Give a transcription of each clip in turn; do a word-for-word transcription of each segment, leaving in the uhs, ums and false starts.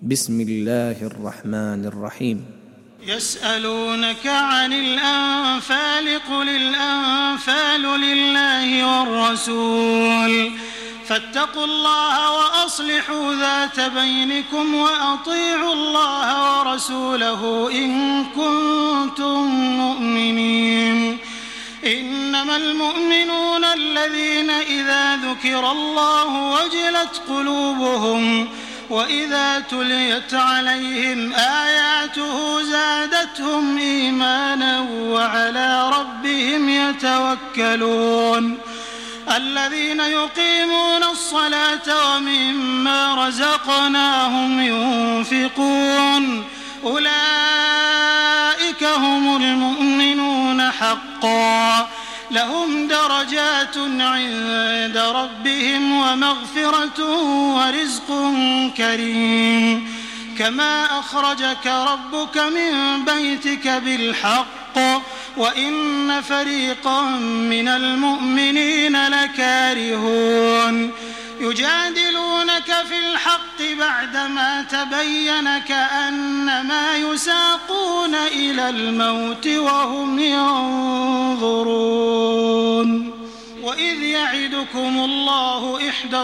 بسم الله الرحمن الرحيم. يسألونك عن الأنفال قل الأنفال لله والرسول فاتقوا الله وأصلحوا ذات بينكم وأطيعوا الله ورسوله إن كنتم مؤمنين. إنما المؤمنون الذين إذا ذكر الله وجلت قلوبهم وإذا تليت عليهم آياته زادتهم إيمانا وعلى ربهم يتوكلون. الذين يقيمون الصلاة ومما رزقناهم ينفقون أولئك هم المؤمنون حقا لهم درجات عند ربهم ومغفرة ورزق كريم. كما أخرجك ربك من بيتك بالحق وإن فريقا من المؤمنين لكارهون. يجادلونك في الحق بعدما تبين كأنما يساقون إلى الموت وهم ينظرون. وإذ يعدكم الله إحدى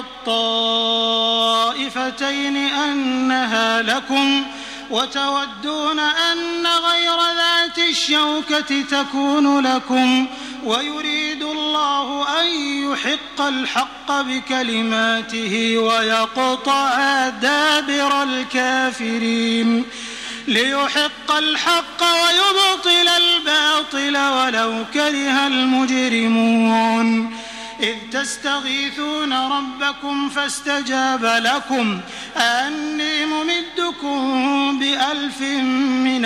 الطائفتين أنها لكم وتودون أن غير ذات الشوكة تكون لكم ويريد الله أن يحق الحق بكلماته ويقطع دابر الكافرين ليحق الحق ويبطل الباطل ولو كره المجرمون. إذ تستغيثون ربكم فاستجاب لكم أني ممدكم بألف من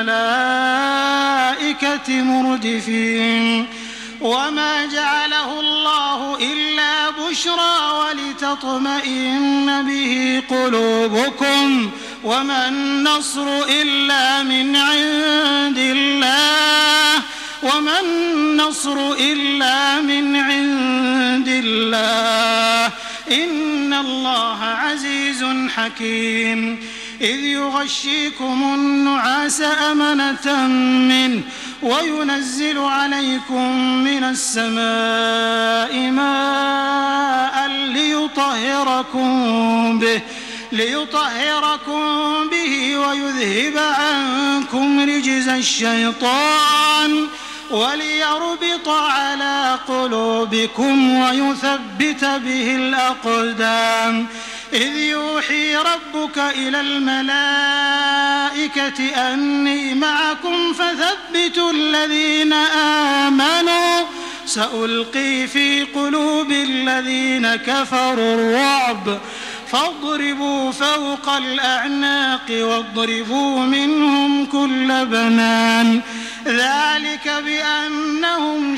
الملائكة مردفين. وما جعله الله إلا بشرى ولتطمئن به قلوبكم وما النصر إلا من عند الله وما النصر إلا من عند الله إن الله عزيز حكيم. إذ يغشيكم النعاس أمنة منه وينزل عليكم من السماء ماء ليطهركم به ليطهركم به ويذهب عنكم رجز الشيطان وليربط على قلوبكم ويثبت به الأقدام. إذ يوحي ربك إلى الملائكة أني معكم فثبتوا الذين آمنوا سألقي في قلوب الذين كفروا الرعب فاضربوا فوق الأعناق واضربوا منهم كل بنان ذلك بأنهم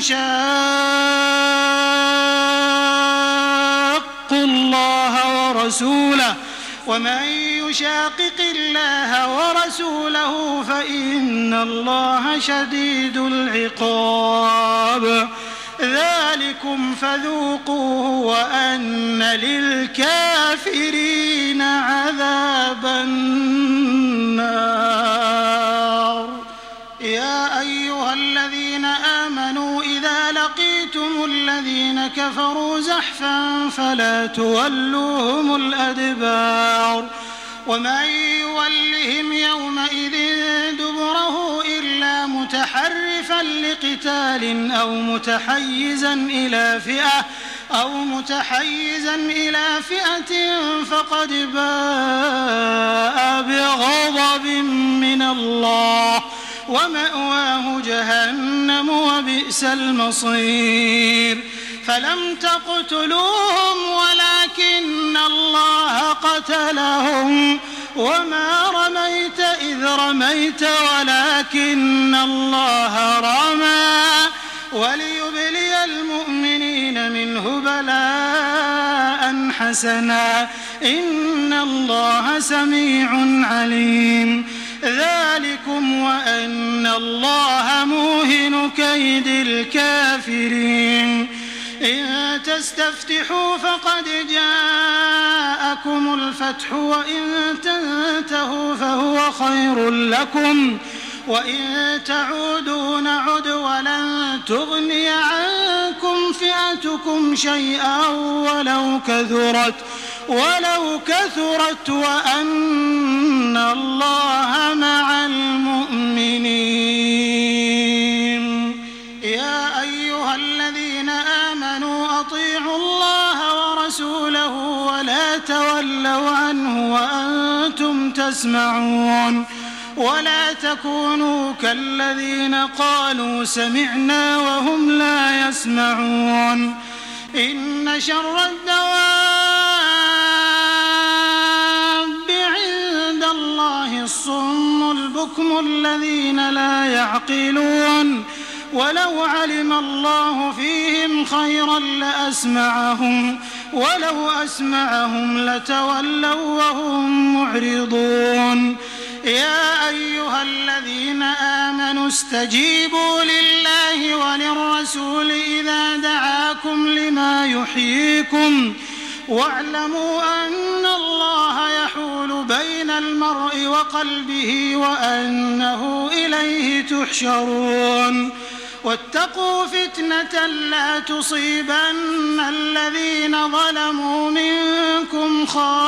شاقوا الله ورسوله ومن يشاقق الله ورسوله فإن الله شديد العقاب. ذلكم فذوقوه وأن للكافرين عذاب النار. يا أيها الذين آمنوا إذا لقيتم الذين كفروا زحفا فلا تولوهم الأدبار ومن يولهم يومئذ دبره إلا متحرفا لقتال أو متحيزا إلى فئة أو متحيزا إلى فئة فقد باء بغضب من الله ومأواه جهنم وبئس المصير. فلم تقتلوهم ولكن الله قتلهم وما رميت إذ رميت ولكن الله رمى وليبلي المؤمنين منه بلاء حسنا إن الله سميع عليم. ذلكم وأن الله موهن كيد الكافرين. إن تستفتحوا فقد جاءكم الفتح وإن تنتهوا فعلتموه فهو خير لكم، وإن تعودوا نعد ولن تغني عنكم فئتكم شيئا ولو كثرت ولو كثرت وأن الله مع المؤمنين. يا أيها الذين آمنوا أطيعوا الله ورسوله ولا تولوا عنه وأنتم تسمعون، ولا تكونوا كالذين قالوا سمعنا وهم لا يسمعون. إن شر الدواب عند الله الصم البكم الذين لا يعقلون، ولو علم الله فيهم خيرا لأسمعهم ولو أسمعهم لتولوا وهم معرضون. يا أيها الذين آمنوا استجيبوا لله وللرسول إذا دعاكم لما يحييكم، واعلموا أن الله يحول بين المرء وقلبه وأنه إليه تحشرون. واتقوا فتنة لا تصيبن الذين ظلموا منكم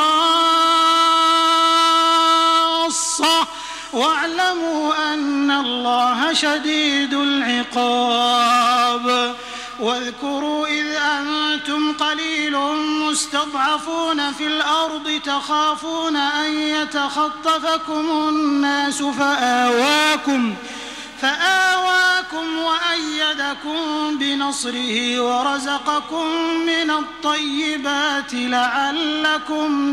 خاصة، واعلموا أن الله شديد العقاب. واذكروا إذ أنتم قليل مستضعفون في الأرض تخافون أن يتخطفكم الناس فآواكم فآواكم وأيدكم بنصره ورزقكم من الطيبات لعلكم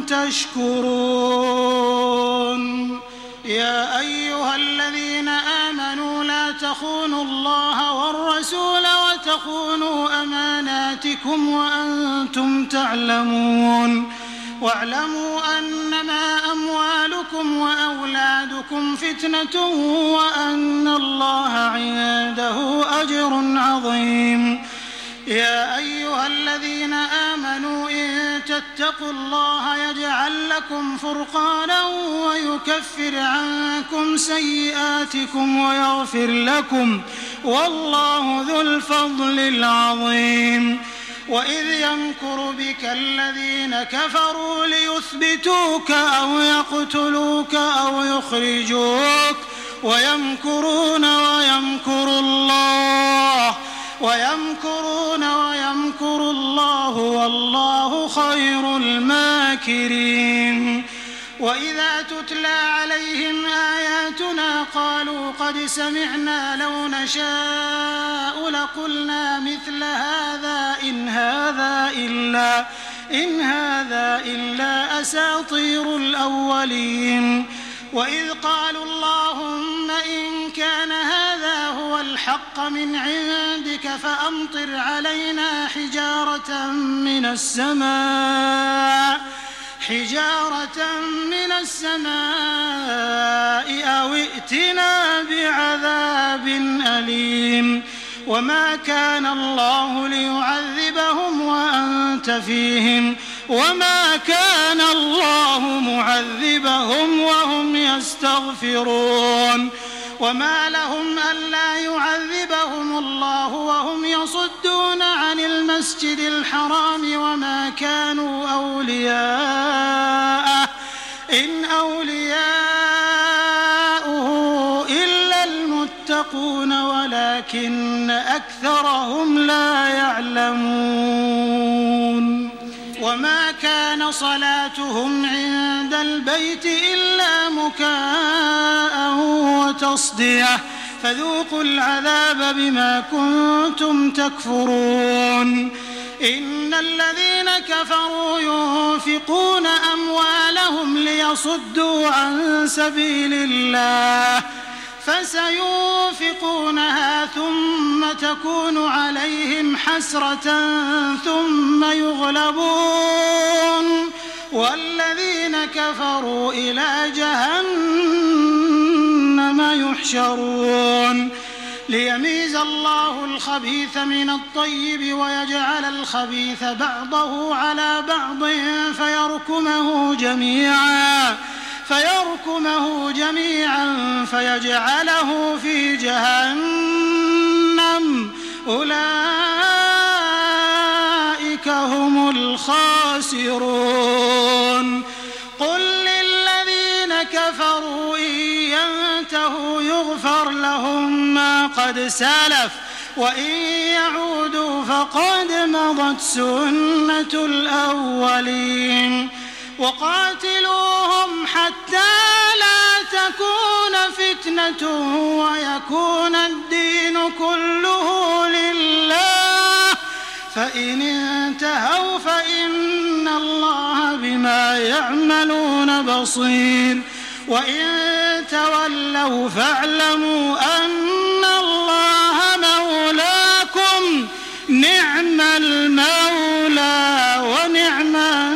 تشكرون. يا أيها الذين آمنوا لا تخونوا الله والرسول وتخونوا أماناتكم وأنتم تعلمون، واعلموا أنما أموالكم وأولادكم فتنة وأن الله عنده أجر عظيم. يا أيها الذين آمنوا إن تتقوا الله يجعل لكم فرقانا ويكفر عنكم سيئاتكم ويغفر لكم، والله ذو الفضل العظيم. وإذ يمكر بك الذين كفروا ليثبتوك أو يقتلوك أو يخرجوك ويمكرون ويمكر الله ويمكرون ويمكر الله والله خير الماكرين. وإذا تتلى عليهم آياتنا قالوا قد سمعنا لو نشاء لقلنا مثل هذا إن هذا إلا إن هذا إلا أساطير الأولين. وإذ قالوا اللهم إن كان هذا هو الحق من عندك فأمطر علينا حجارة من السماء حجارة من السماء أو ائتنا بعذاب أليم. وما كان الله ليعذبهم وأنت فيهم وما كان الله معذبهم وهم يستغفرون. وما لهم ألا يعذبهم الله وهم يصدون عن المسجد الحرام وما كانوا أولياءه إن أولياؤه إلا المتقون ولكن أكثرهم لا يعلمون. وما كان صلاتهم عند البيت إلا مكاء وتصدية فذوقوا العذاب بما كنتم تكفرون. إن الذين كفروا ينفقون أموالهم ليصدوا عن سبيل الله فسينفقونها ثم تكون عليهم حسرة ثم يغلبون والذين كفروا إلى جهنم يحشرون. ليميز الله الخبيث من الطيب ويجعل الخبيث بعضه على بعض فيركمه جميعا فيركمه جميعا فيجعله في جهنم أولئك هم الخاسرون قل للذين كفروا إن ينتهوا يغفر لهم ما قد سلف وإن يعودوا فقد مضت سنة الأولين وقاتلوهم حتى لا تكون فتنة ويكون الدين كله لله فإن انتهوا فإن الله بما يعملون بصير وإن تولوا فاعلموا أن الله مولاكم نعم المولى ونعم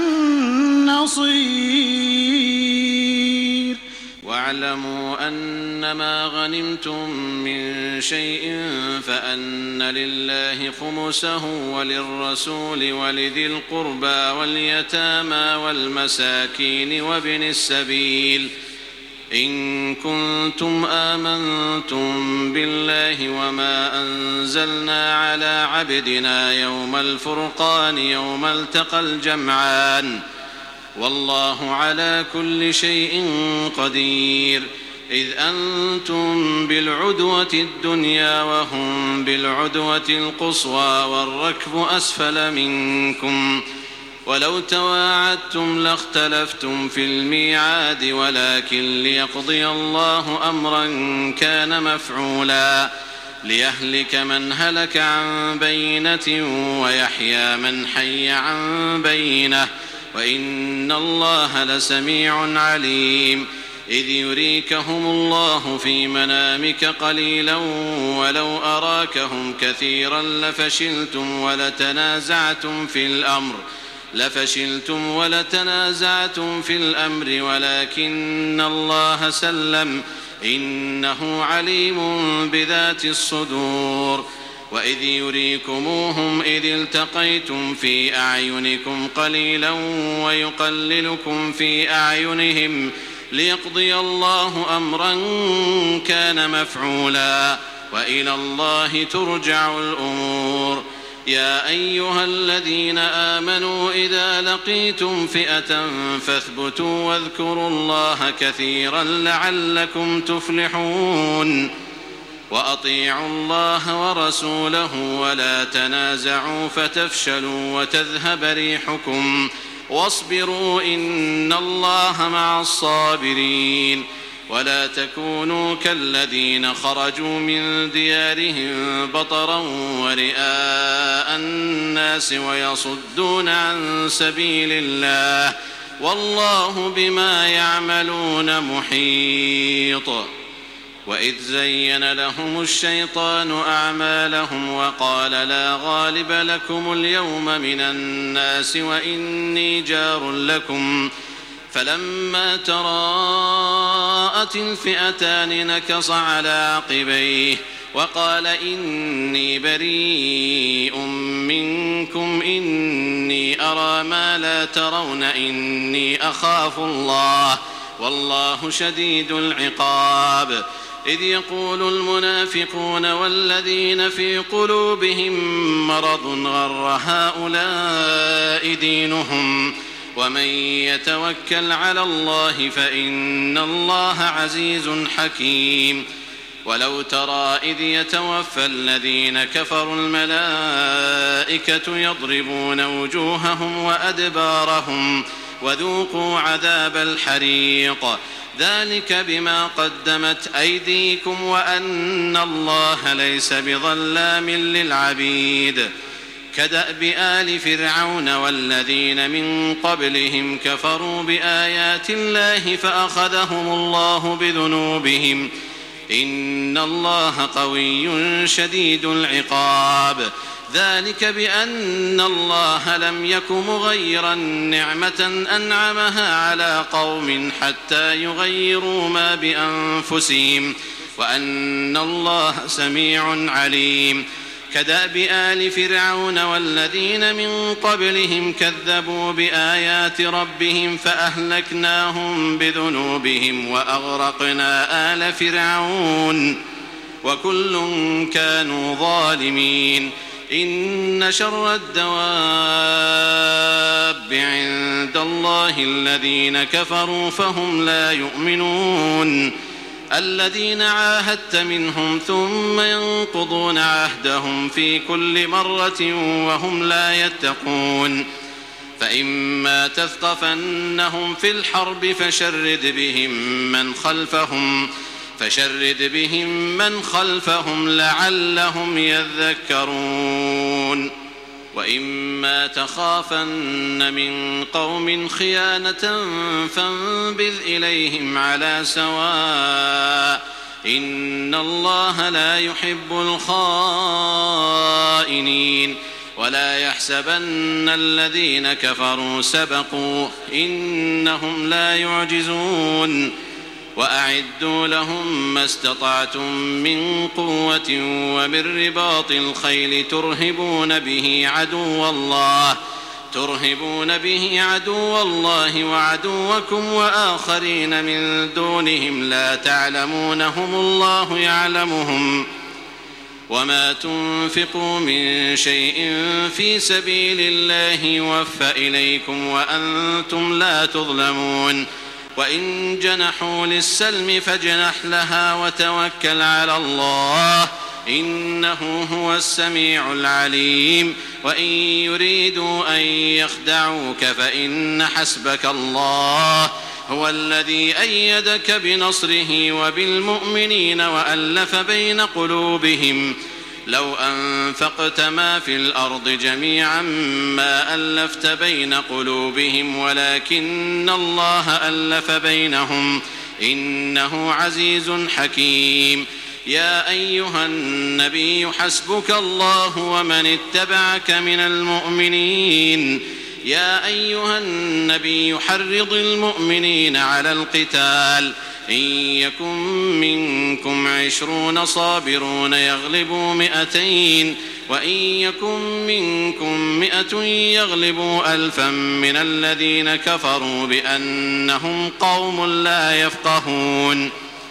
النصير واعلموا أنما غنمتم من شيء فأن لله خمسه وللرسول ولذي القربى واليتامى والمساكين وابن السبيل إن كنتم آمنتم بالله وما أنزلنا على عبدنا يوم الفرقان يوم التقى الجمعان والله على كل شيء قدير إذ أنتم بالعدوة الدنيا وهم بالعدوة القصوى والركب أسفل منكم ولو تواعدتم لاختلفتم في الميعاد ولكن ليقضي الله أمرا كان مفعولا ليهلك من هلك عن بينة ويحيى من حي عن بينة وإن الله لسميع عليم إذ يريكهم الله في منامك قليلا ولو أراكهم كثيرا لفشلتم ولتنازعتم في الأمر لفشلتم ولتنازعتم في الأمر ولكن الله سلم إنه عليم بذات الصدور وإذ يريكموهم إذ التقيتم في أعينكم قليلا ويقللكم في أعينهم ليقضي الله أمرا كان مفعولا وإلى الله ترجع الأمور يا أيها الذين آمنوا إذا لقيتم فئة فاثبتوا واذكروا الله كثيرا لعلكم تفلحون وأطيعوا الله ورسوله ولا تنازعوا فتفشلوا وتذهب ريحكم واصبروا إن الله مع الصابرين ولا تكونوا كالذين خرجوا من ديارهم بطرا ورئاء الناس ويصدون عن سبيل الله والله بما يعملون محيط وإذ زين لهم الشيطان أعمالهم وقال لا غالب لكم اليوم من الناس وإني جار لكم فلما تراءت الفئتان نكص على عقبيه وقال إني بريء منكم إني أرى ما لا ترون إني أخاف الله والله شديد العقاب إذ يقول المنافقون والذين في قلوبهم مرض غر هؤلاء دينهم ومن يتوكل على الله فإن الله عزيز حكيم ولو ترى إذ يتوفى الذين كفروا الملائكة يضربون وجوههم وأدبارهم وذوقوا عذاب الحريق ذلك بما قدمت أيديكم وأن الله ليس بظلام للعبيد كدأب آل فرعون والذين من قبلهم كفروا بآيات الله فأخذهم الله بذنوبهم إن الله قوي شديد العقاب ذلك بأن الله لم يك مغيرا نعمة أنعمها على قوم حتى يغيروا ما بأنفسهم وأن الله سميع عليم كدأب آل فرعون والذين من قبلهم كذبوا بآيات ربهم فأهلكناهم بذنوبهم وأغرقنا آل فرعون وكل كانوا ظالمين. إن شر الدواب عند الله الذين كفروا فهم لا يؤمنون. الذين عاهدت منهم ثم ينقضون عهدهم في كل مرة وهم لا يتقون. فإما تثقفنهم في الحرب فشرد بهم من خلفهم فشرد بهم من خلفهم لعلهم يذكرون. وإما تخافن من قوم خيانة فانبذ إليهم على سواء إن الله لا يحب الخائنين. ولا يحسبن الذين كفروا سبقوا إنهم لا يعجزون. وأعدوا لهم ما استطعتم من قوة ومن رباط الخيل ترهبون به عدو الله ترهبون به عدو الله وعدوكم وآخرين من دونهم لا تعلمونهم الله يعلمهم. وما تنفقوا من شيء في سبيل الله يوفى إليكم وأنتم لا تظلمون. وإن جنحوا للسلم فاجنح لها وتوكل على الله إنه هو السميع العليم. وإن يريدوا أن يخدعوك فإن حسبك الله هو الذي أيدك بنصره وبالمؤمنين وألف بين قلوبهم. لو أنفقت ما في الأرض جميعا ما ألفت بين قلوبهم ولكن الله ألف بينهم إنه عزيز حكيم. يا أيها النبي حسبك الله ومن اتبعك من المؤمنين. يا أيها النبي حرض المؤمنين على القتال إن يكن منكم عشرون صابرون يغلبوا مئتين وإن يكن منكم مئة يغلبوا ألفا من الذين كفروا بأنهم قوم لا يفقهون.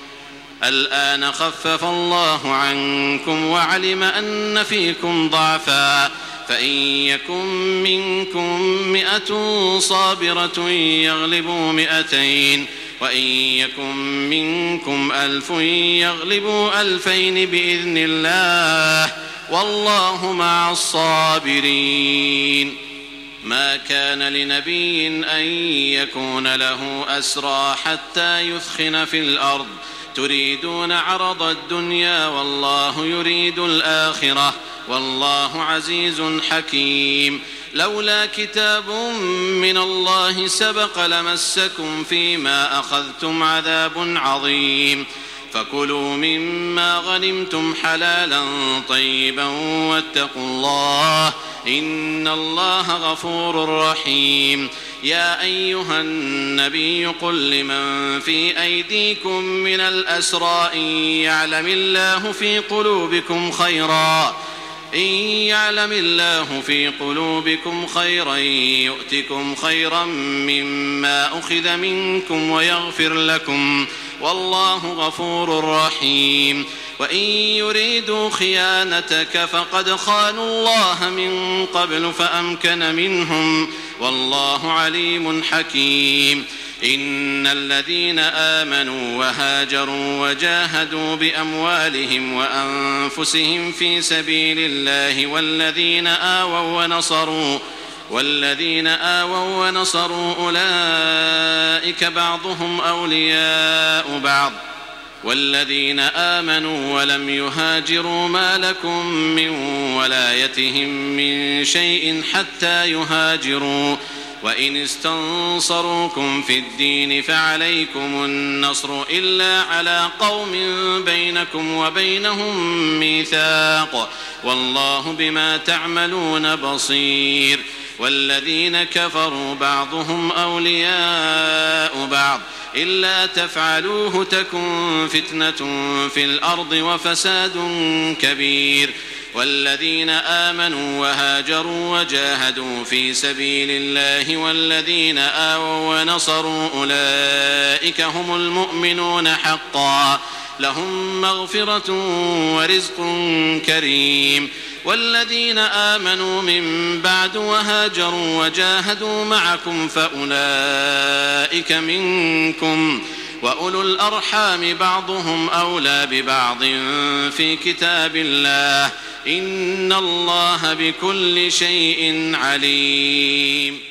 الآن خفف الله عنكم وعلم أن فيكم ضعفا فإن يكن منكم مئة صابرة يغلبوا مئتين وإن يكن منكم ألف يغلبوا ألفين بإذن الله والله مع الصابرين. ما كان لنبي أن يكون له أسرى حتى يثخن في الأرض تريدون عرض الدنيا والله يريد الآخرة والله عزيز حكيم. لولا كتاب من الله سبق لمسكم فيما أخذتم عذاب عظيم. فكلوا مما غنمتم حلالا طيبا واتقوا الله إن الله غفور رحيم. يا أيها النبي قل لمن في أيديكم من الأسرى إن يعلم الله في قلوبكم خيرا إن يعلم الله في قلوبكم خيرا يؤتكم خيرا مما أخذ منكم ويغفر لكم والله غفور رحيم. وإن يريدوا خيانتك فقد خانوا الله من قبل فأمكن منهم والله عليم حكيم. إن الذين آمنوا وهاجروا وجاهدوا بأموالهم وأنفسهم في سبيل الله والذين آووا ونصروا والذين آووا ونصروا أولئك بعضهم أولياء بعض والذين آمنوا ولم يهاجروا ما لكم من ولايتهم من شيء حتى يهاجروا وإن استنصروكم في الدين فعليكم النصر إلا على قوم بينكم وبينهم ميثاق والله بما تعملون بصير. والذين كفروا بعضهم أولياء بعض إلا تفعلوه تكن فتنة في الأرض وفساد كبير. والذين آمنوا وهاجروا وجاهدوا في سبيل الله والذين آووا ونصروا أولئك هم المؤمنون حقا لهم مغفرة ورزق كريم. والذين آمنوا من بعد وهاجروا وجاهدوا معكم فأولئك منكم وأولو الأرحام بعضهم أولى ببعض في كتاب الله إن الله بكل شيء عليم.